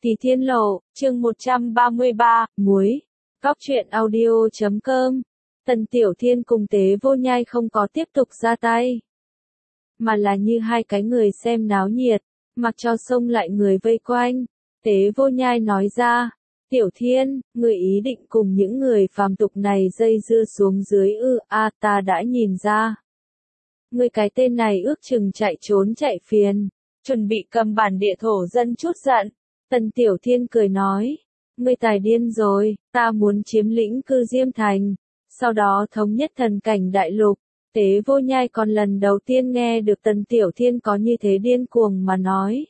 Tỷ Thiên Lộ, chương 133, muối. Góc truyện audio.com. Tần Tiểu Thiên cùng Tế Vô Nhai không có tiếp tục ra tay, mà là như hai cái người xem náo nhiệt, mặc cho xông lại người vây quanh. Tế Vô Nhai nói ra, Tiểu Thiên, người ý định cùng những người phàm tục này dây dưa xuống dưới ta đã nhìn ra. Người cái tên này ước chừng chạy trốn chạy phiền, chuẩn bị cầm bản địa thổ dân chút giận. Tần Tiểu Thiên cười nói, ngươi tài điên rồi, ta muốn chiếm lĩnh Cư Diêm Thành, sau đó thống nhất thần cảnh đại lục. Tế Vô Nhai còn lần đầu tiên nghe được Tần Tiểu Thiên có như thế điên cuồng mà nói.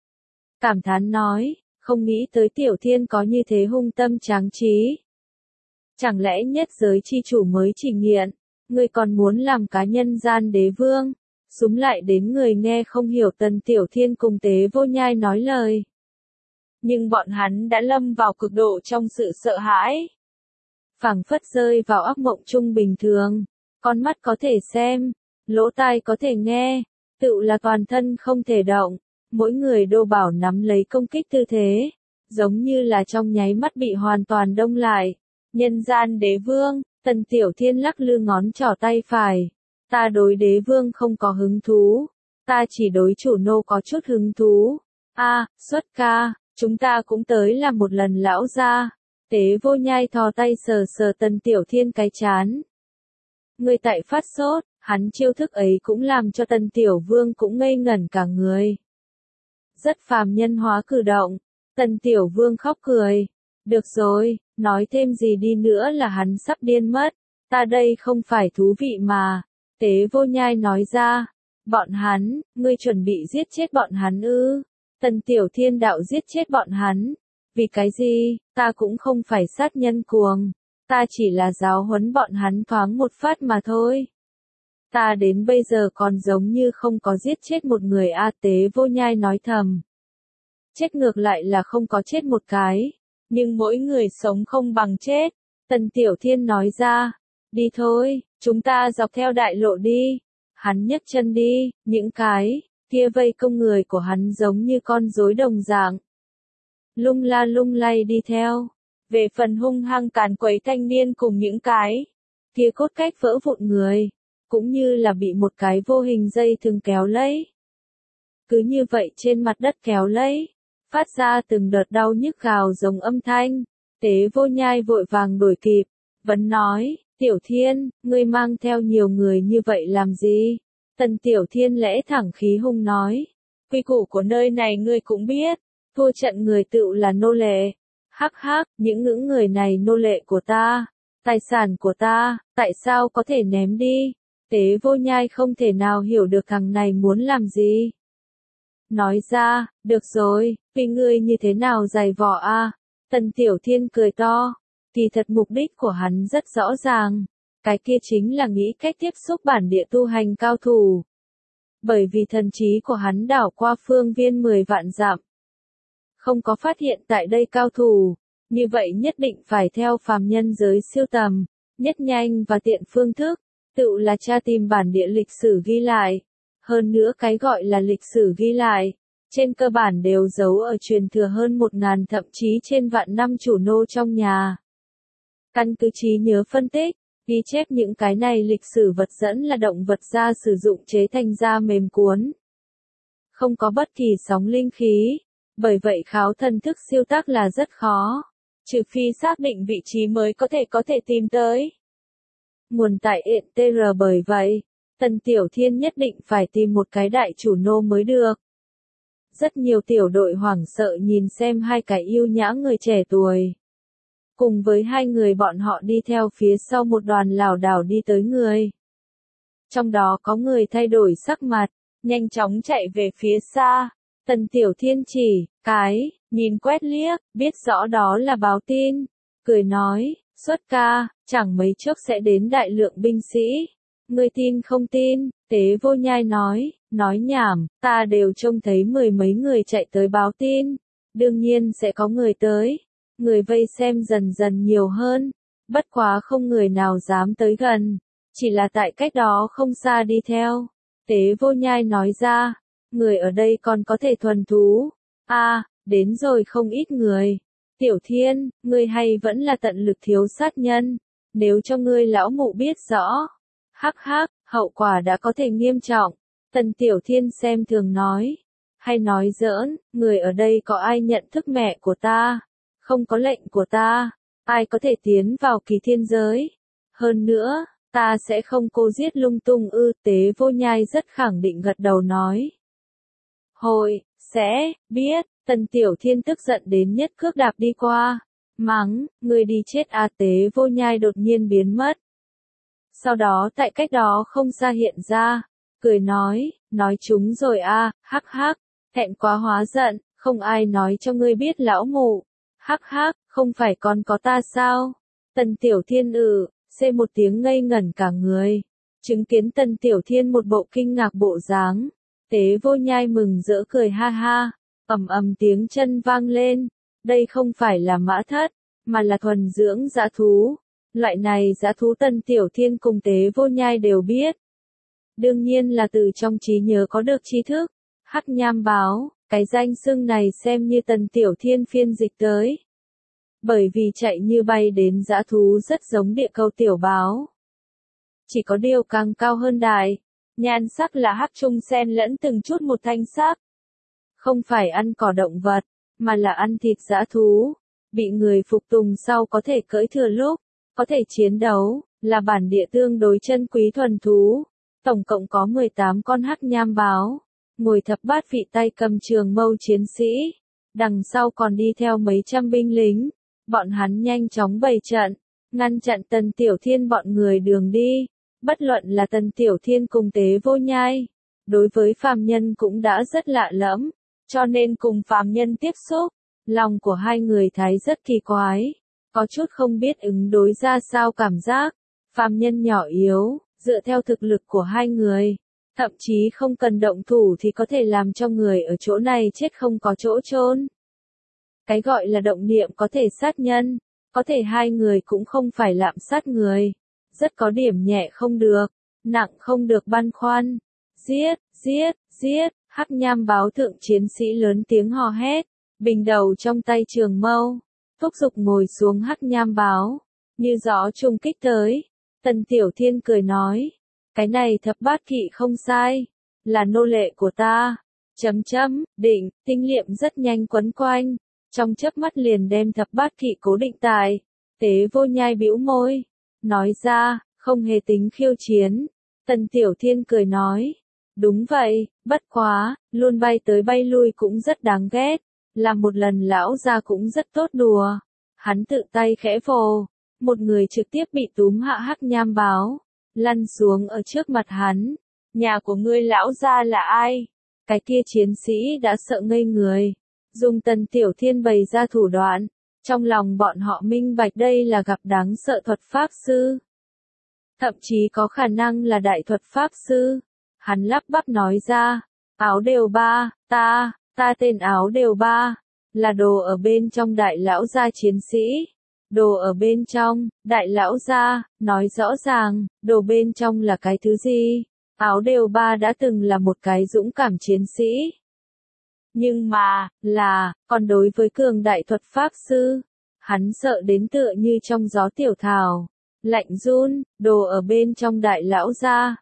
Cảm thán nói, không nghĩ tới Tiểu Thiên có như thế hung tâm tráng trí. Chẳng lẽ nhất giới chi chủ mới chỉ nghiện, ngươi còn muốn làm cá nhân gian đế vương? Súm lại đến người nghe không hiểu Tần Tiểu Thiên cùng Tế Vô Nhai nói lời. Nhưng bọn hắn đã lâm vào cực độ trong sự sợ hãi. Phảng phất rơi vào ác mộng chung bình thường, con mắt có thể xem, lỗ tai có thể nghe, tựu là toàn thân không thể động, mỗi người đô bảo nắm lấy công kích tư thế, giống như là trong nháy mắt bị hoàn toàn đông lại. Nhân gian đế vương, Tần Tiểu Thiên lắc lư ngón trỏ tay phải, ta đối đế vương không có hứng thú, ta chỉ đối chủ nô có chút hứng thú. Xuất ca, chúng ta cũng tới làm một lần lão gia. Tế Vô Nhai thò tay sờ sờ Tần Tiểu Thiên cái chán. Người tại phát sốt, hắn chiêu thức ấy cũng làm cho Tần Tiểu Vương cũng ngây ngẩn cả người. Rất phàm nhân hóa cử động, Tần Tiểu Vương khóc cười. Được rồi, nói thêm gì đi nữa là hắn sắp điên mất, ta đây không phải thú vị mà. Tế Vô Nhai nói ra, bọn hắn, ngươi chuẩn bị giết chết bọn hắn ư? Tần Tiểu Thiên đạo giết chết bọn hắn. Vì cái gì, ta cũng không phải sát nhân cuồng, ta chỉ là giáo huấn bọn hắn thoáng một phát mà thôi. Ta đến bây giờ còn giống như không có giết chết một người. Tế Vô Nhai nói thầm. Chết ngược lại là không có chết một cái, nhưng mỗi người sống không bằng chết. Tần Tiểu Thiên nói ra, đi thôi, chúng ta dọc theo đại lộ đi. Hắn nhấc chân đi, những cái kia vây công người của hắn giống như con rối đồng dạng. Lung la lung lay đi theo. Về phần hung hăng càn quấy thanh niên cùng những cái kia cốt cách vỡ vụn người, cũng như là bị một cái vô hình dây thừng kéo lấy. Cứ như vậy trên mặt đất kéo lấy, phát ra từng đợt đau nhức gào giống âm thanh. Tế Vô Nhai vội vàng đuổi kịp, vẫn nói, Tiểu Thiên, ngươi mang theo nhiều người như vậy làm gì? Tần Tiểu Thiên lẽ thẳng khí hung nói, quy củ của nơi này ngươi cũng biết, thua trận người tựu là nô lệ. Hắc hắc, những người này nô lệ của ta, tài sản của ta, tại sao có thể ném đi? Tế Vô Nhai không thể nào hiểu được thằng này muốn làm gì. Nói ra, được rồi, vì ngươi như thế nào dày vò Tần Tiểu Thiên cười to, kỳ thật mục đích của hắn rất rõ ràng, cái kia chính là nghĩ cách tiếp xúc bản địa tu hành cao thủ. Bởi vì thần trí của hắn đảo qua phương viên 10 vạn dặm, không có phát hiện tại đây cao thủ, như vậy nhất định phải theo phàm nhân giới siêu tầm, nhất nhanh và tiện phương thức, tự là tra tìm bản địa lịch sử ghi lại. Hơn nữa cái gọi là lịch sử ghi lại, trên cơ bản đều giấu ở truyền thừa hơn 1000 thậm chí trên vạn năm chủ nô trong nhà. Căn cứ trí nhớ phân tích, ghi chép những cái này lịch sử vật dẫn là động vật da sử dụng chế thành da mềm cuốn. Không có bất kỳ sóng linh khí, bởi vậy kháo thần thức siêu tác là rất khó, trừ phi xác định vị trí mới có thể tìm tới. Nguồn tại ETR bởi vậy, Tần Tiểu Thiên nhất định phải tìm một cái đại chủ nô mới được. Rất nhiều tiểu đội hoảng sợ nhìn xem hai cái yêu nhã người trẻ tuổi. Cùng với hai người bọn họ đi theo phía sau một đoàn lảo đảo đi tới người. Trong đó có người thay đổi sắc mặt, nhanh chóng chạy về phía xa. Tần Tiểu Thiên chỉ, nhìn quét liếc, biết rõ đó là báo tin. Cười nói, xuất ca, chẳng mấy chốc sẽ đến đại lượng binh sĩ. Ngươi tin không tin? Tế Vô Nhai nói nhảm, ta đều trông thấy 10 mấy người chạy tới báo tin. Đương nhiên sẽ có người tới. Người vây xem dần dần nhiều hơn. Bất quá không người nào dám tới gần. Chỉ là tại cách đó không xa đi theo. Tế Vô Nhai nói ra, người ở đây còn có thể thuần thú. Đến rồi không ít người. Tiểu Thiên, ngươi hay vẫn là tận lực thiếu sát nhân. Nếu cho ngươi lão mụ biết rõ. Hắc hắc, hậu quả đã có thể nghiêm trọng. Tần Tiểu Thiên xem thường nói. Hay nói giỡn, người ở đây có ai nhận thức mẹ của ta? Không có lệnh của ta. Ai có thể tiến vào kỳ thiên giới? Hơn nữa, ta sẽ không cô giết lung tung ư. Tế Vô Nhai rất khẳng định gật đầu nói. Hội, sẽ, biết. Tần Tiểu Thiên tức giận đến nhất cước đạp đi qua. Mắng, người đi chết à. Tế Vô Nhai đột nhiên biến mất. Sau đó tại cách đó không xa hiện ra. Cười nói chúng rồi à, hắc hắc. Thẹn quá hóa giận, không ai nói cho ngươi biết lão mụ. Hắc hắc, không phải còn có ta sao? Tần Tiểu Thiên xê một tiếng ngây ngẩn cả người. Chứng kiến Tần Tiểu Thiên một bộ kinh ngạc bộ dáng. Tế Vô Nhai mừng rỡ cười ha ha. Ầm ầm tiếng chân vang lên. Đây không phải là mã thất, mà là thuần dưỡng dã thú. Loại này dã thú Tần Tiểu Thiên cùng Tế Vô Nhai đều biết. Đương nhiên là từ trong trí nhớ có được tri thức. Hắc nham báo, cái danh xưng này xem như Tần Tiểu Thiên phiên dịch tới. Bởi vì chạy như bay đến dã thú rất giống địa cầu tiểu báo. Chỉ có điều càng cao hơn đại. Nhan sắc là hắc trung xen lẫn từng chút một thanh sắc. Không phải ăn cỏ động vật, mà là ăn thịt dã thú. Bị người phục tùng sau có thể cưỡi thừa lúc, có thể chiến đấu, là bản địa tương đối chân quý thuần thú. Tổng cộng có 18 con hắc nham báo. Ngồi thập bát vị tay cầm trường mâu chiến sĩ. Đằng sau còn đi theo mấy trăm binh lính. Bọn hắn nhanh chóng bày trận, ngăn chặn Tần Tiểu Thiên bọn người đường đi. Bất luận là Tần Tiểu Thiên cùng Tế Vô Nhai. Đối với phàm nhân cũng đã rất lạ lẫm. Cho nên cùng phàm nhân tiếp xúc. Lòng của hai người thấy rất kỳ quái. Có chút không biết ứng đối ra sao cảm giác. Phàm nhân nhỏ yếu, dựa theo thực lực của hai người. Thậm chí không cần động thủ thì có thể làm cho người ở chỗ này chết không có chỗ chôn. Cái gọi là động niệm có thể sát nhân, có thể hai người cũng không phải lạm sát người. Rất có điểm nhẹ không được, nặng không được băn khoăn. Giết, giết, giết, hắc nham báo thượng chiến sĩ lớn tiếng hò hét, bình đầu trong tay trường mâu, thúc giục ngồi xuống hắc nham báo, như gió trùng kích tới. Tần Tiểu Thiên cười nói. Cái này thập bát kỵ không sai, là nô lệ của ta. Định, tinh liệm rất nhanh quấn quanh, trong chớp mắt liền đem thập bát kỵ cố định tại. Tế Vô Nhai bĩu môi, nói ra, không hề tính khiêu chiến. Tần Tiểu Thiên cười nói, đúng vậy, bất quá, luôn bay tới bay lui cũng rất đáng ghét, làm một lần lão gia cũng rất tốt đùa. Hắn tự tay khẽ vồ, một người trực tiếp bị túm hạ hắc nham báo. Lăn xuống ở trước mặt hắn. Nhà của ngươi lão gia là ai? Cái kia chiến sĩ đã sợ ngây người. Dùng Tần Tiểu Thiên bày ra thủ đoạn. Trong lòng bọn họ minh bạch đây là gặp đáng sợ thuật pháp sư. Thậm chí có khả năng là đại thuật pháp sư. Hắn lắp bắp nói ra. Áo đều ba, ta tên áo đều ba. Là đồ ở bên trong đại lão gia chiến sĩ. Đồ ở bên trong, đại lão gia, nói rõ ràng, đồ bên trong là cái thứ gì? Áo đều ba đã từng là một cái dũng cảm chiến sĩ. Nhưng mà, còn đối với cường đại thuật pháp sư, hắn sợ đến tựa như trong gió tiểu thảo. Lạnh run, đồ ở bên trong đại lão gia,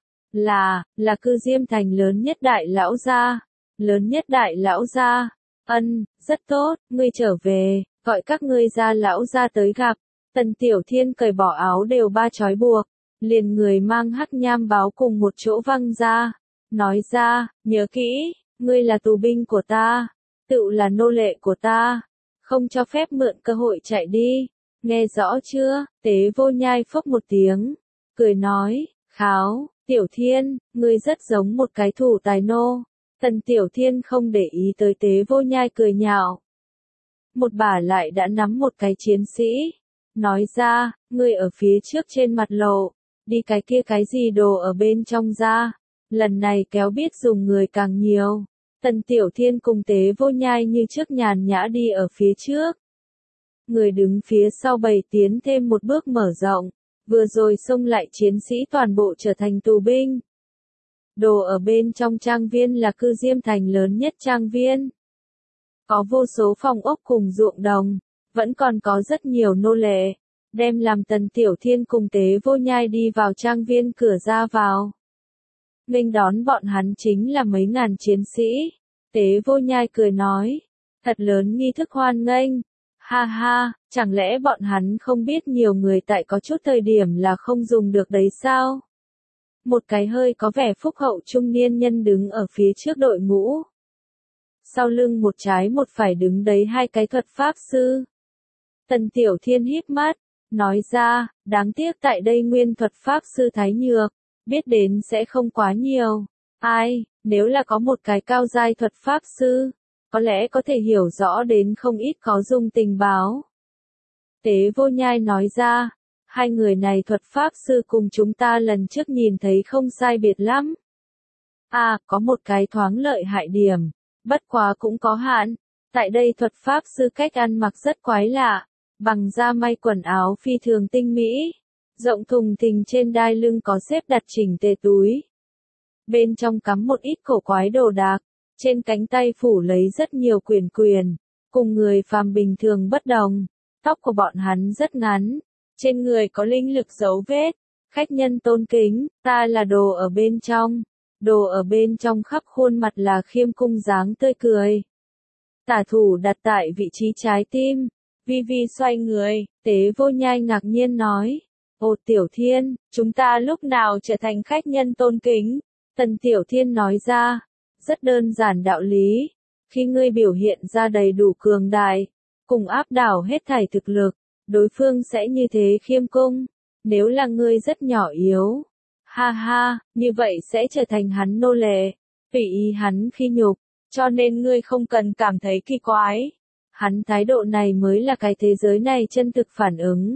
là cư Diêm Thành lớn nhất đại lão gia. Lớn nhất đại lão gia. Rất tốt, ngươi trở về. Gọi các ngươi gia lão gia tới gặp. Tần Tiểu Thiên cởi bỏ áo đều ba trói buộc, liền người mang hắc nham báo cùng một chỗ văng ra, nói ra, nhớ kỹ, ngươi là tù binh của ta, tự là nô lệ của ta, không cho phép mượn cơ hội chạy đi, nghe rõ chưa? Tế Vô Nhai phốc một tiếng, cười nói, kháo, Tiểu Thiên, ngươi rất giống một cái thủ tài nô. Tần Tiểu Thiên không để ý tới Tế Vô Nhai cười nhạo. Một bả lại đã nắm một cái chiến sĩ. Nói ra, ngươi ở phía trước trên mặt lộ. Đi cái kia cái gì đồ ở bên trong ra. Lần này kéo biết dùng người càng nhiều. Tần Tiểu Thiên cùng Tế Vô Nhai như trước nhàn nhã đi ở phía trước. Người đứng phía sau bày tiến thêm một bước mở rộng. Vừa rồi xông lại chiến sĩ toàn bộ trở thành tù binh. Đồ ở bên trong trang viên là cư Diêm Thành lớn nhất trang viên. có vô số phòng ốc cùng ruộng đồng, vẫn còn có rất nhiều nô lệ, đem làm Tần Tiểu Thiên cùng Tế Vô Nhai đi vào trang viên cửa ra vào. Nghênh đón bọn hắn chính là mấy ngàn chiến sĩ. Tế Vô Nhai cười nói, thật lớn nghi thức hoan nghênh. Ha ha, chẳng lẽ bọn hắn không biết nhiều người tại có chút thời điểm là không dùng được đấy sao? Một cái hơi có vẻ phúc hậu trung niên nhân đứng ở phía trước đội ngũ. Sau lưng một trái một phải đứng đấy hai cái thuật pháp sư. Tần Tiểu Thiên híp mắt, nói ra, đáng tiếc tại đây nguyên thuật pháp sư Thái Nhược, biết đến sẽ không quá nhiều. Ai, nếu là có một cái cao giai thuật pháp sư, có lẽ có thể hiểu rõ đến không ít có dùng tình báo. Tế Vô Nhai nói ra, hai người này thuật pháp sư cùng chúng ta lần trước nhìn thấy không sai biệt lắm. À, có một cái thoáng lợi hại điểm, bất quá cũng có hạn. Tại đây thuật pháp sư cách ăn mặc rất quái lạ, bằng da may quần áo phi thường tinh mỹ, rộng thùng thình trên đai lưng có xếp đặt chỉnh tề túi. Bên trong cắm một ít cổ quái đồ đạc, trên cánh tay phủ lấy rất nhiều quyền quyền, cùng người phàm bình thường bất đồng. Tóc của bọn hắn rất ngắn, trên người có linh lực dấu vết. Khách nhân tôn kính, ta là đồ ở bên trong. Đồ ở bên trong khắp khuôn mặt là khiêm cung dáng tươi cười. Tả thủ đặt tại vị trí trái tim. Vi Vi xoay người, Tế Vô Nhai ngạc nhiên nói. Ồ Tiểu Thiên, chúng ta lúc nào trở thành khách nhân tôn kính? Tần Tiểu Thiên nói ra. Rất đơn giản đạo lý. Khi ngươi biểu hiện ra đầy đủ cường đại, cùng áp đảo hết thảy thực lực, đối phương sẽ như thế khiêm cung. Nếu là ngươi rất nhỏ yếu, ha ha, như vậy sẽ trở thành hắn nô lệ, tùy ý hắn khi nhục, cho nên ngươi không cần cảm thấy kỳ quái. Hắn thái độ này mới là cái thế giới này chân thực phản ứng.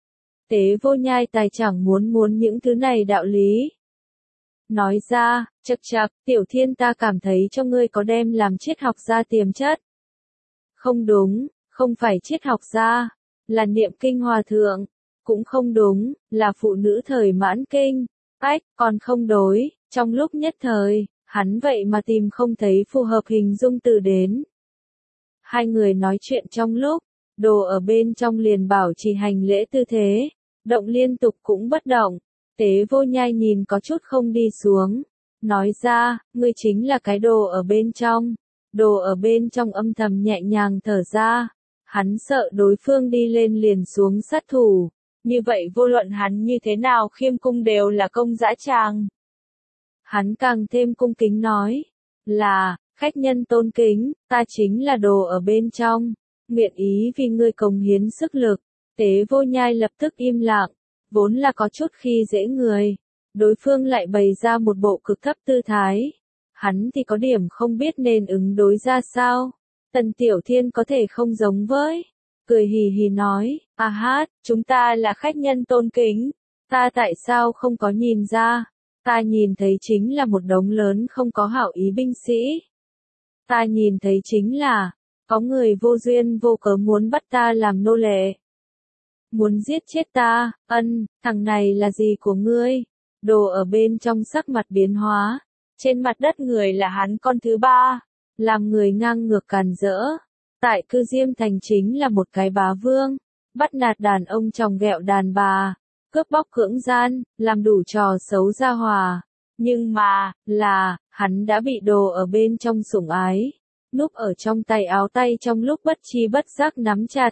Tế Vô Nhai tài chẳng muốn những thứ này đạo lý. Nói ra, chậc chậc, Tiểu Thiên ta cảm thấy cho ngươi có đem làm triết học gia tiềm chất. Không đúng, không phải triết học gia, là niệm kinh hòa thượng. Cũng không đúng, là phụ nữ thời mãn kinh. Ách, còn không đối, trong lúc nhất thời, hắn vậy mà tìm không thấy phù hợp hình dung từ đến. Hai người nói chuyện trong lúc, đồ ở bên trong liền bảo trì hành lễ tư thế, động liên tục cũng bất động. Tế Vô Nhai nhìn có chút không đi xuống, nói ra, ngươi chính là cái đồ ở bên trong. Đồ ở bên trong âm thầm nhẹ nhàng thở ra, hắn sợ đối phương đi lên liền xuống sát thủ. Như vậy vô luận hắn như thế nào khiêm cung đều là công dã tràng. Hắn càng thêm cung kính nói, là, khách nhân tôn kính, ta chính là đồ ở bên trong, nguyện ý vì ngươi cống hiến sức lực. Tế Vô Nhai lập tức im lặng, vốn là có chút khi dễ người, đối phương lại bày ra một bộ cực thấp tư thái. Hắn thì có điểm không biết nên ứng đối ra sao. Tần Tiểu Thiên có thể không giống với. Cười hì hì nói, à hát, chúng ta là khách nhân tôn kính, ta tại sao không có nhìn ra, ta nhìn thấy chính là một đống lớn không có hảo ý binh sĩ. Ta nhìn thấy chính là, có người vô duyên vô cớ muốn bắt ta làm nô lệ. Muốn giết chết ta, thằng này là gì của ngươi? Đồ ở bên trong sắc mặt biến hóa, trên mặt đất người là hắn con thứ ba, làm người ngang ngược càn rỡ. Tại Cư Diêm Thành chính là một cái bá vương, bắt nạt đàn ông chồng ghẹo đàn bà, cướp bóc cưỡng gian, làm đủ trò xấu ra hòa. Nhưng mà, hắn đã bị đồ ở bên trong sủng ái, núp ở trong tay áo tay trong lúc bất chi bất giác nắm chặt.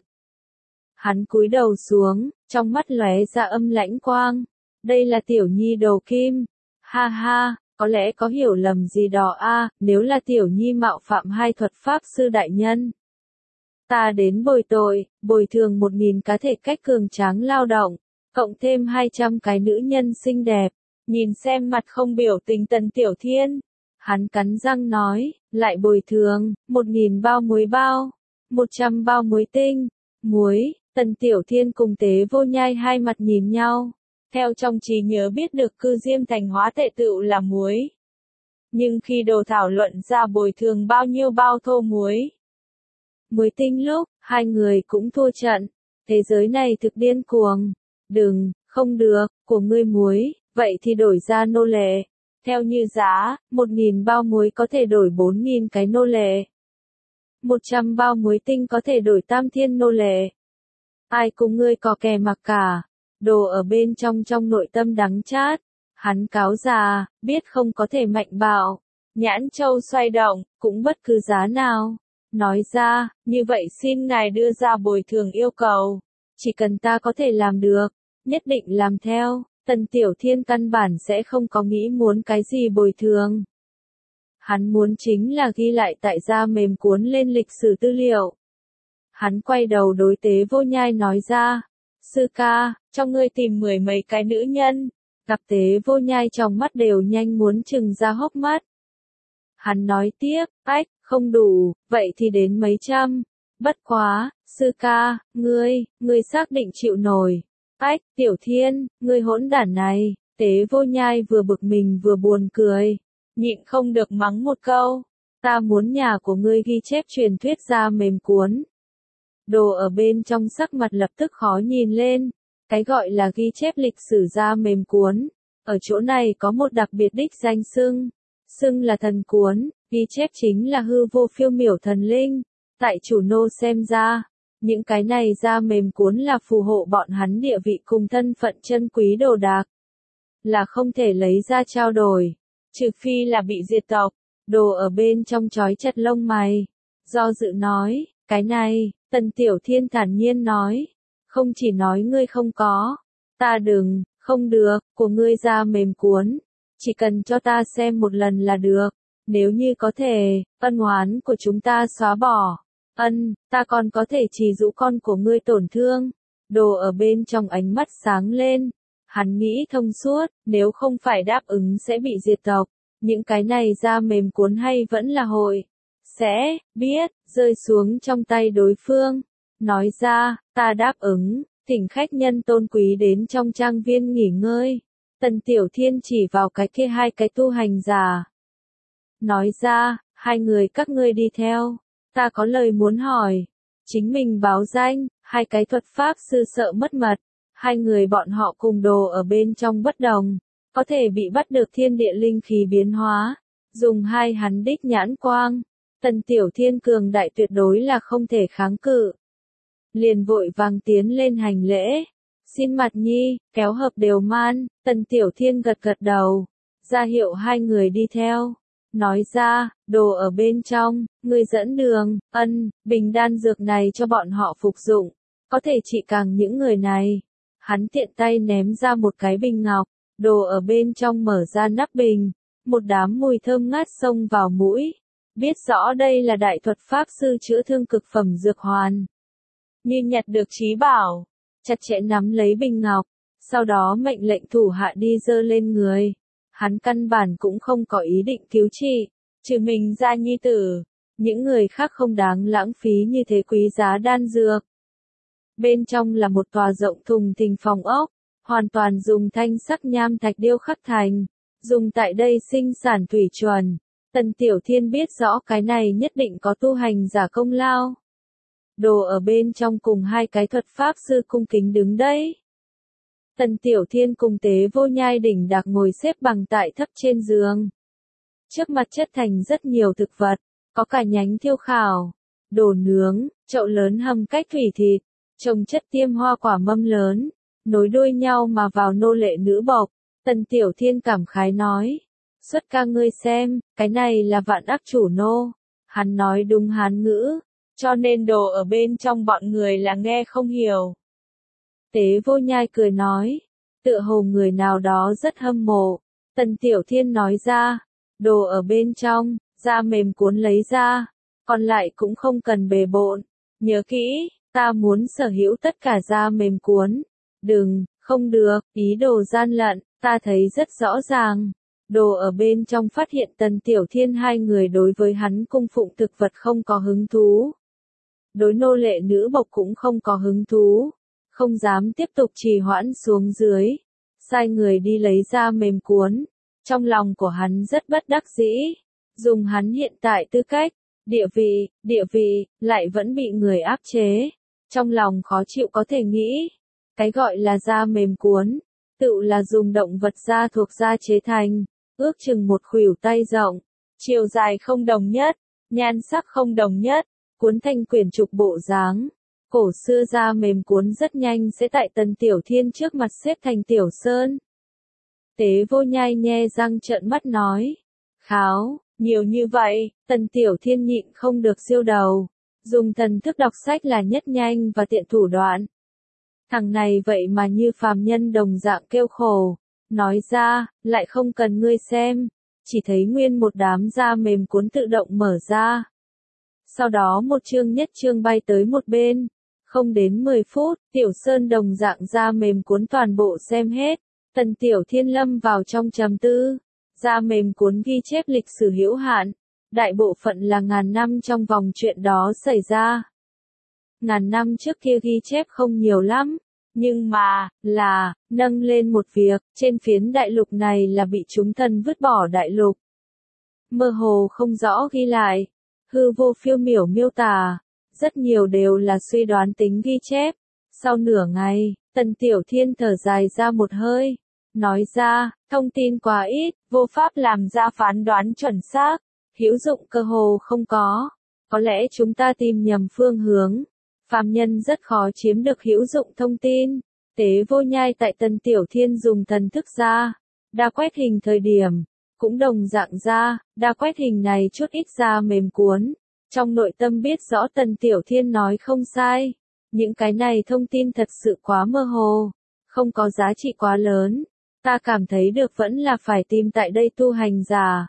Hắn cúi đầu xuống, trong mắt lóe ra âm lãnh quang. Đây là Tiểu Nhi đồ kim. Ha ha, có lẽ có hiểu lầm gì đó a, nếu là Tiểu Nhi mạo phạm hai thuật pháp sư đại nhân. Ta đến bồi tội, bồi thường 1000 cá thể cách cường tráng lao động, cộng thêm 200 cái nữ nhân xinh đẹp. Nhìn xem mặt không biểu tình Tần Tiểu Thiên. Hắn cắn răng nói, lại bồi thường, 1000 bao muối bao, 100 bao muối tinh, muối. Tần Tiểu Thiên cùng Tế Vô Nhai hai mặt nhìn nhau. Theo trong trí nhớ biết được Cư Diêm Thành hóa tệ tựu là muối. Nhưng khi đồ thảo luận ra bồi thường bao nhiêu bao thô muối, muối tinh lúc, hai người cũng thua trận. Thế giới này thực điên cuồng. Đừng, không được, của ngươi muối, vậy thì đổi ra nô lệ. Theo như giá, 1000 bao muối có thể đổi 4000 cái nô lệ. 100 bao muối tinh có thể đổi tam thiên nô lệ. Ai cùng ngươi có kè mặc cả. Đồ ở bên trong nội tâm đắng chát. Hắn cáo già, biết không có thể mạnh bạo. Nhãn châu xoay động, cũng bất cứ giá nào. Nói ra, như vậy xin ngài đưa ra bồi thường yêu cầu. Chỉ cần ta có thể làm được, nhất định làm theo. Tần Tiểu Thiên căn bản sẽ không có nghĩ muốn cái gì bồi thường. Hắn muốn chính là ghi lại tại da mềm cuốn lên lịch sử tư liệu. Hắn quay đầu đối Tế Vô Nhai nói ra, sư ca, cho ngươi tìm 10 mấy cái nữ nhân. Gặp Tế Vô Nhai trong mắt đều nhanh muốn trừng ra hốc mắt. Hắn nói tiếp, ách, không đủ, vậy thì đến mấy trăm. Bất quá, sư ca, ngươi xác định chịu nổi. Ách, Tiểu Thiên, ngươi hỗn đản này. Tế Vô Nhai vừa bực mình vừa buồn cười. Nhịn không được mắng một câu. Ta muốn nhà của ngươi ghi chép truyền thuyết da mềm cuốn. Đồ ở bên trong sắc mặt lập tức khó nhìn lên. Cái gọi là ghi chép lịch sử da mềm cuốn. Ở chỗ này có một đặc biệt đích danh xưng. Xưng là thần cuốn, ghi chép chính là hư vô phiêu miểu thần linh. Tại chủ nô xem ra, những cái này da mềm cuốn là phù hộ bọn hắn địa vị cùng thân phận chân quý đồ đạc. Là không thể lấy ra trao đổi, trừ phi là bị diệt tộc. Đồ ở bên trong trói chặt lông mày. Do dự nói, cái này, Tần Tiểu Thiên thản nhiên nói. Không chỉ nói ngươi không có, ta không được, của ngươi da mềm cuốn. Chỉ cần cho ta xem một lần là được. Nếu như có thể, ân oán của chúng ta xóa bỏ. Ta còn có thể chỉ dụ con của ngươi tổn thương. Đồ ở bên trong ánh mắt sáng lên. Hắn nghĩ thông suốt, nếu không phải đáp ứng sẽ bị diệt tộc. Những cái này da mềm cuốn hay vẫn là hội. Sẽ, biết, rơi xuống trong tay đối phương. Nói ra, ta đáp ứng, thỉnh khách nhân tôn quý đến trong trang viên nghỉ ngơi. Tần Tiểu Thiên chỉ vào cái kia hai cái tu hành giả. Nói ra, hai người các ngươi đi theo. Ta có lời muốn hỏi. Chính mình báo danh, hai cái thuật pháp sư sợ mất mật. Hai người bọn họ cùng đồ ở bên trong bất đồng. Có thể bị bắt được thiên địa linh khí biến hóa. Dùng hai hắn đích nhãn quang. Tần Tiểu Thiên cường đại tuyệt đối là không thể kháng cự. Liền vội vàng tiến lên hành lễ. Xin mặt nhi, kéo hợp đều man. Tần Tiểu Thiên gật gật đầu. Ra hiệu hai người đi theo. Nói ra, đồ ở bên trong, người dẫn đường, bình đan dược này cho bọn họ phục dụng. Có thể trị càng những người này. Hắn tiện tay ném ra một cái bình ngọc. Đồ ở bên trong mở ra nắp bình. Một đám mùi thơm ngát xông vào mũi. Biết rõ đây là đại thuật pháp sư chữa thương cực phẩm dược hoàn. Như nhặt được trí bảo. Chặt chẽ nắm lấy bình ngọc. Sau đó mệnh lệnh thủ hạ đi dơ lên người. Hắn căn bản cũng không có ý định cứu trị. Trừ mình ra nhi tử. Những người khác không đáng lãng phí như thế quý giá đan dược. Bên trong là một tòa rộng thùng thình phòng ốc. Hoàn toàn dùng thanh sắc nham thạch điêu khắc thành. Dùng tại đây sinh sản thủy chuẩn. Tần Tiểu Thiên biết rõ cái này nhất định có tu hành giả công lao. Đồ ở bên trong cùng hai cái thuật pháp sư cung kính đứng đấy. Tần Tiểu Thiên cùng Tế Vô Nhai đỉnh đạc ngồi xếp bằng tại thấp trên giường. Trước mặt chất thành rất nhiều thực vật, có cả nhánh thiêu khảo, đồ nướng, chậu lớn hầm cách thủy thịt, trồng chất tiêm hoa quả mâm lớn, nối đuôi nhau mà vào nô lệ nữ bộc. Tần Tiểu Thiên cảm khái nói, xuất ca ngươi xem, cái này là vạn ác chủ nô. Hắn nói đúng Hán ngữ, cho nên đồ ở bên trong bọn người là nghe không hiểu. Tế Vô Nhai cười nói, tựa hồ người nào đó rất hâm mộ. Tần Tiểu Thiên nói ra, đồ ở bên trong, da mềm cuốn lấy ra, còn lại cũng không cần bề bộn. Nhớ kỹ, ta muốn sở hữu tất cả da mềm cuốn. Không được, ý đồ gian lận, ta thấy rất rõ ràng. Đồ ở bên trong phát hiện Tần Tiểu Thiên hai người đối với hắn cung phụng thực vật không có hứng thú. Đối nô lệ nữ bộc cũng không có hứng thú. Không dám tiếp tục trì hoãn xuống dưới. Sai người đi lấy da mềm cuốn. Trong lòng của hắn rất bất đắc dĩ. Dùng hắn hiện tại tư cách, địa vị, lại vẫn bị người áp chế. Trong lòng khó chịu có thể nghĩ. Cái gọi là da mềm cuốn, tự là dùng động vật da thuộc da chế thành. Ước chừng một khuỷu tay rộng. Chiều dài không đồng nhất, nhan sắc không đồng nhất. cuốn thành quyển trục bộ dáng. Cổ xưa da mềm cuốn rất nhanh sẽ tại Tần Tiểu Thiên trước mặt xếp thành tiểu sơn. Tế Vô Nhai nhe răng trợn mắt nói. Kháo, nhiều như vậy, Tần Tiểu Thiên nhịn không được siêu đầu. Dùng thần thức đọc sách là nhất nhanh và tiện thủ đoạn. Thằng này vậy mà như phàm nhân đồng dạng kêu khổ. Nói ra, lại không cần ngươi xem. Chỉ thấy nguyên một đám da mềm cuốn tự động mở ra. Sau đó một chương nhất chương bay tới một bên. Không đến 10 phút, Tiểu Sơn đồng dạng da mềm cuốn toàn bộ xem hết. Tần Tiểu Thiên lâm vào trong trầm tư. Da mềm cuốn ghi chép lịch sử hữu hạn. Đại bộ phận là ngàn năm trong vòng chuyện đó xảy ra. Ngàn năm trước kia ghi chép không nhiều lắm. Nhưng mà, nâng lên một việc, trên phiến đại lục này là bị chúng thần vứt bỏ đại lục. Mơ hồ không rõ ghi lại. Hư vô phiêu miểu miêu tả. Rất nhiều đều là suy đoán tính ghi chép. Sau nửa ngày, Tần Tiểu Thiên thở dài ra một hơi. Nói ra, thông tin quá ít, vô pháp làm ra phán đoán chuẩn xác. Hữu dụng cơ hồ không có. Có lẽ chúng ta tìm nhầm phương hướng. Phàm nhân rất khó chiếm được hữu dụng thông tin. Tế Vô Nhai tại Tần Tiểu Thiên dùng thần thức ra. Đa quét hình thời điểm. Cũng đồng dạng ra, đa quét hình này chút ít da mềm cuốn. Trong nội tâm biết rõ Tần Tiểu Thiên nói không sai. Những cái này thông tin thật sự quá mơ hồ. Không có giá trị quá lớn. Ta cảm thấy được vẫn là phải tìm tại đây tu hành giả.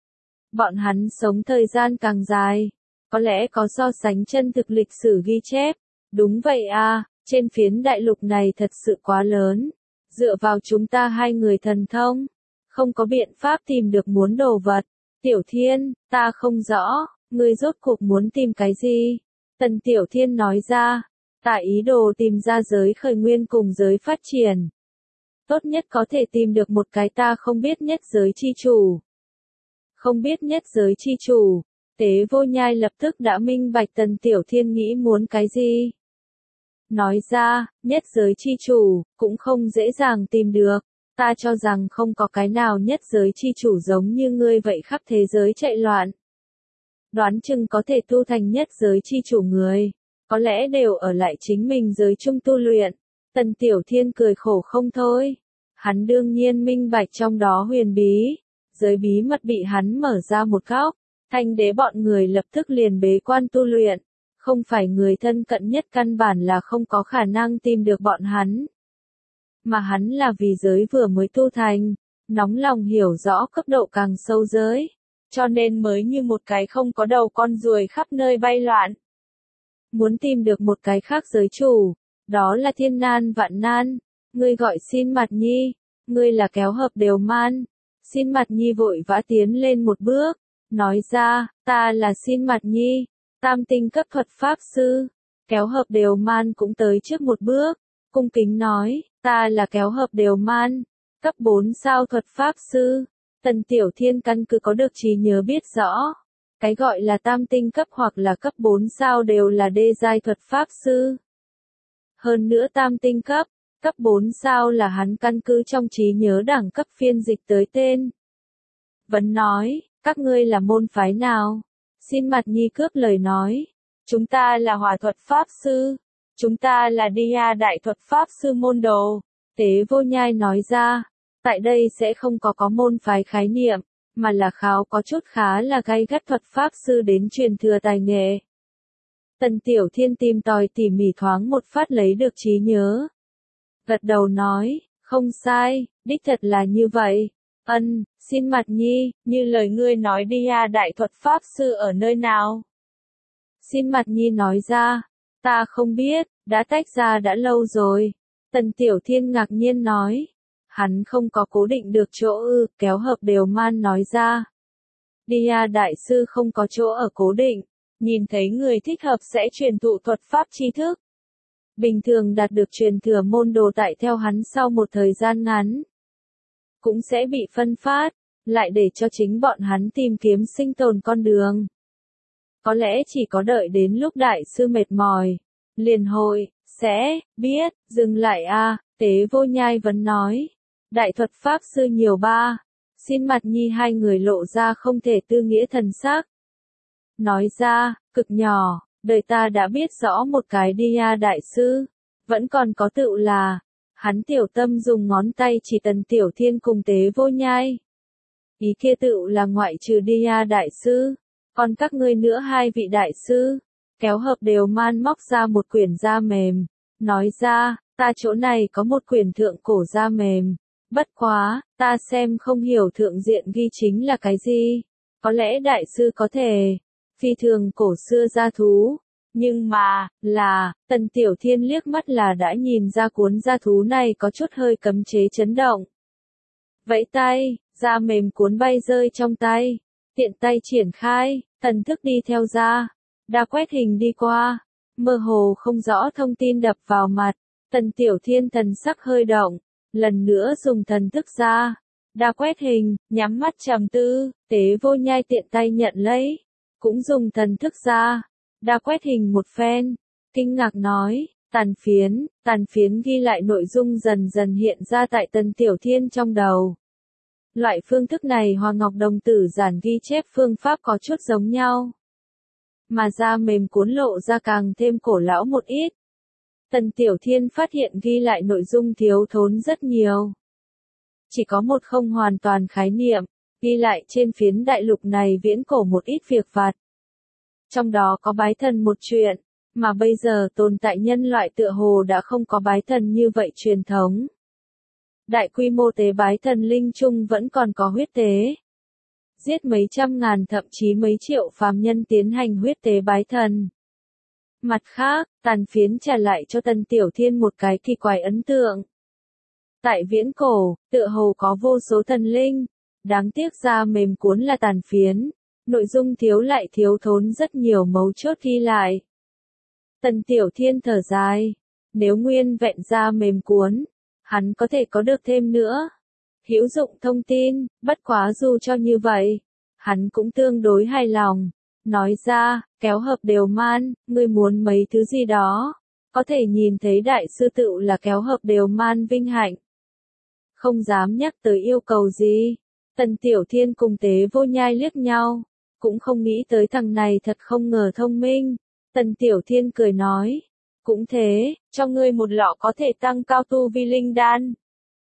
Bọn hắn sống thời gian càng dài. Có lẽ có so sánh chân thực lịch sử ghi chép. Đúng vậy à, trên phiến đại lục này thật sự quá lớn. Dựa vào chúng ta hai người thần thông. Không có biện pháp tìm được muốn đồ vật. Tiểu Thiên, ta không rõ, ngươi rốt cuộc muốn tìm cái gì? Tần Tiểu Thiên nói ra. Ta ý đồ tìm ra giới khởi nguyên cùng giới phát triển. Tốt nhất có thể tìm được một cái ta không biết nhất giới chi chủ. Không biết nhất giới chi chủ. Tế Vô Nhai lập tức đã minh bạch Tần Tiểu Thiên nghĩ muốn cái gì. Nói ra, nhất giới chi chủ, cũng không dễ dàng tìm được. Ta cho rằng không có cái nào nhất giới chi chủ giống như ngươi vậy khắp thế giới chạy loạn. Đoán chừng có thể tu thành nhất giới chi chủ người. Có lẽ đều ở lại chính mình giới chung tu luyện. Tần Tiểu Thiên cười khổ không thôi. Hắn đương nhiên minh bạch trong đó huyền bí. Giới bí mật bị hắn mở ra một góc. Thanh đế bọn người lập tức liền bế quan tu luyện. Không phải người thân cận nhất căn bản là không có khả năng tìm được bọn hắn. Mà hắn là vì giới vừa mới tu thành. Nóng lòng hiểu rõ cấp độ càng sâu giới. Cho nên mới như một cái không có đầu con ruồi khắp nơi bay loạn. Muốn tìm được một cái khác giới chủ. Đó là thiên nan vạn nan. Ngươi gọi Xin Mạt Nhi. Ngươi là kéo hợp đều man. Xin Mạt Nhi vội vã tiến lên một bước. Nói ra, ta là Xin Mạt Nhi. Tam tinh cấp thuật pháp sư. Kéo hợp đều man cũng tới trước một bước. Cung kính nói, ta là kéo hợp đều man. Cấp 4 sao thuật pháp sư. Tần Tiểu Thiên căn cứ có được trí nhớ biết rõ. Cái gọi là tam tinh cấp hoặc là cấp 4 sao đều là đê giai thuật pháp sư. Hơn nữa tam tinh cấp, cấp 4 sao là hắn căn cứ trong trí nhớ đẳng cấp phiên dịch tới tên. Vẫn nói, các ngươi là môn phái nào? Xin Mạt Nhi cướp lời nói. Chúng ta là hỏa thuật pháp sư. Chúng ta là Dia đại thuật pháp sư môn đồ. Tế Vô Nhai nói ra. Tại đây sẽ không có môn phái khái niệm. Mà là kháo có chút khá là gay gắt thuật pháp sư đến truyền thừa tài nghệ. Tần Tiểu Thiên tìm tòi tỉ mỉ thoáng một phát lấy được trí nhớ. Gật đầu nói, không sai, đích thật là như vậy. Xin Mạt Nhi, như lời ngươi nói Dia đại thuật pháp sư ở nơi nào? Xin Mạt Nhi nói ra, ta không biết, đã tách ra đã lâu rồi. Tần Tiểu Thiên ngạc nhiên nói. Hắn không có cố định được chỗ kéo hợp đều man nói ra. Dia đại sư không có chỗ ở cố định, nhìn thấy người thích hợp sẽ truyền thụ thuật pháp tri thức. Bình thường đạt được truyền thừa môn đồ tại theo hắn sau một thời gian ngắn. Cũng sẽ bị phân phát, lại để cho chính bọn hắn tìm kiếm sinh tồn con đường. Có lẽ chỉ có đợi đến lúc đại sư mệt mỏi, liền hội, sẽ, biết, dừng lại Tế Vô Nhai vẫn nói. Đại thuật pháp sư nhiều ba. Xin Mạt Nhi hai người lộ ra không thể tư nghĩa thần sắc. Nói ra, cực nhỏ, đời ta đã biết rõ một cái đi nha đại sư, vẫn còn có tựu là, hắn Tiểu Tâm dùng ngón tay chỉ Tần Tiểu Thiên cùng Tế Vô Nhai. Ý kia tựu là ngoại trừ đi nha đại sư, còn các ngươi nữa hai vị đại sư, kéo hợp đều man móc ra một quyển da mềm, nói ra, ta chỗ này có một quyển thượng cổ da mềm, bất quá, ta xem không hiểu thượng diện ghi chính là cái gì, có lẽ đại sư có thể, phi thường cổ xưa gia thú, nhưng mà, Tần Tiểu Thiên liếc mắt là đã nhìn ra cuốn gia thú này có chút hơi cấm chế chấn động. Vẫy tay, da mềm cuốn bay rơi trong tay, tiện tay triển khai, thần thức đi theo ra, đa quét hình đi qua, mơ hồ không rõ thông tin đập vào mặt, Tần Tiểu Thiên thần sắc hơi động, lần nữa dùng thần thức ra, đa quét hình, nhắm mắt trầm tư, Tế Vô Nhai tiện tay nhận lấy, cũng dùng thần thức ra, đa quét hình một phen, kinh ngạc nói, tàn phiến ghi lại nội dung dần dần hiện ra tại Tần Tiểu Thiên trong đầu. Loại phương thức này Hoa Ngọc Đồng Tử giản ghi chép phương pháp có chút giống nhau, mà da mềm cuốn lộ ra càng thêm cổ lão một ít. Tần Tiểu Thiên phát hiện ghi lại nội dung thiếu thốn rất nhiều. Chỉ có một không hoàn toàn khái niệm, ghi lại trên phiến đại lục này viễn cổ một ít việc vặt. Trong đó có bái thần một chuyện, mà bây giờ tồn tại nhân loại tựa hồ đã không có bái thần như vậy truyền thống. Đại quy mô tế bái thần linh chung vẫn còn có huyết tế. Giết mấy trăm ngàn thậm chí mấy triệu phàm nhân tiến hành huyết tế bái thần. Mặt khác, tàn phiến trả lại cho Tần Tiểu Thiên một cái kỳ quái ấn tượng. Tại viễn cổ, tựa hồ có vô số thần linh, đáng tiếc da mềm cuốn là tàn phiến, nội dung thiếu lại thiếu thốn rất nhiều mấu chốt ghi lại. Tần Tiểu Thiên thở dài, nếu nguyên vẹn da mềm cuốn, hắn có thể có được thêm nữa hữu dụng thông tin, bất quá dù cho như vậy, hắn cũng tương đối hài lòng, nói ra, kéo hợp đều man, ngươi muốn mấy thứ gì đó, có thể nhìn thấy đại sư tựu là kéo hợp đều man vinh hạnh. Không dám nhắc tới yêu cầu gì, Tần Tiểu Thiên cùng Tế Vô Nhai liếc nhau, cũng không nghĩ tới thằng này thật không ngờ thông minh. Tần Tiểu Thiên cười nói, cũng thế, cho ngươi một lọ có thể tăng cao tu vi linh đan.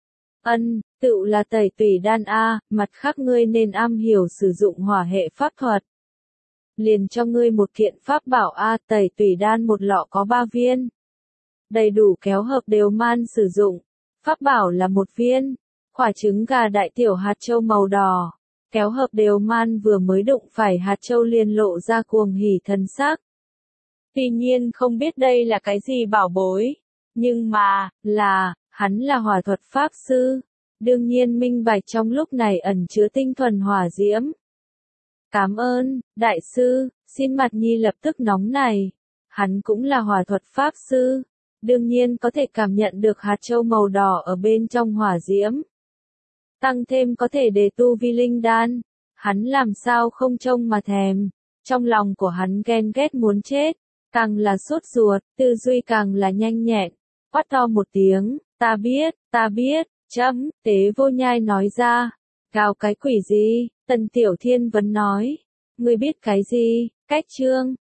Tựu là tẩy tủy đan a, mặt khác ngươi nên am hiểu sử dụng hỏa hệ pháp thuật. Liền cho ngươi một kiện pháp bảo a, tẩy tủy đan một lọ có 3 viên. Đầy đủ kéo hợp đều man sử dụng. Pháp bảo là 1 viên. Quả trứng gà đại tiểu hạt châu màu đỏ. Kéo hợp đều man vừa mới đụng phải hạt châu liền lộ ra cuồng hỉ thần sắc. Tuy nhiên không biết đây là cái gì bảo bối. Nhưng mà, hắn là hỏa thuật pháp sư. Đương nhiên minh bạch trong lúc này ẩn chứa tinh thuần hỏa diễm. Cảm ơn, đại sư, xin mặt nhi lập tức nóng này. Hắn cũng là hỏa thuật pháp sư. Đương nhiên có thể cảm nhận được hạt châu màu đỏ ở bên trong hỏa diễm. Tăng thêm có thể để tu vi linh đan. Hắn làm sao không trông mà thèm. Trong lòng của hắn ghen ghét muốn chết. Càng là sốt ruột, tư duy càng là nhanh nhẹn. Quát to một tiếng, ta biết, Tế Vô Nhai nói ra. Gào cái quỷ gì? Tần Tiểu Thiên vẫn nói. Ngươi biết cái gì? Cách chương.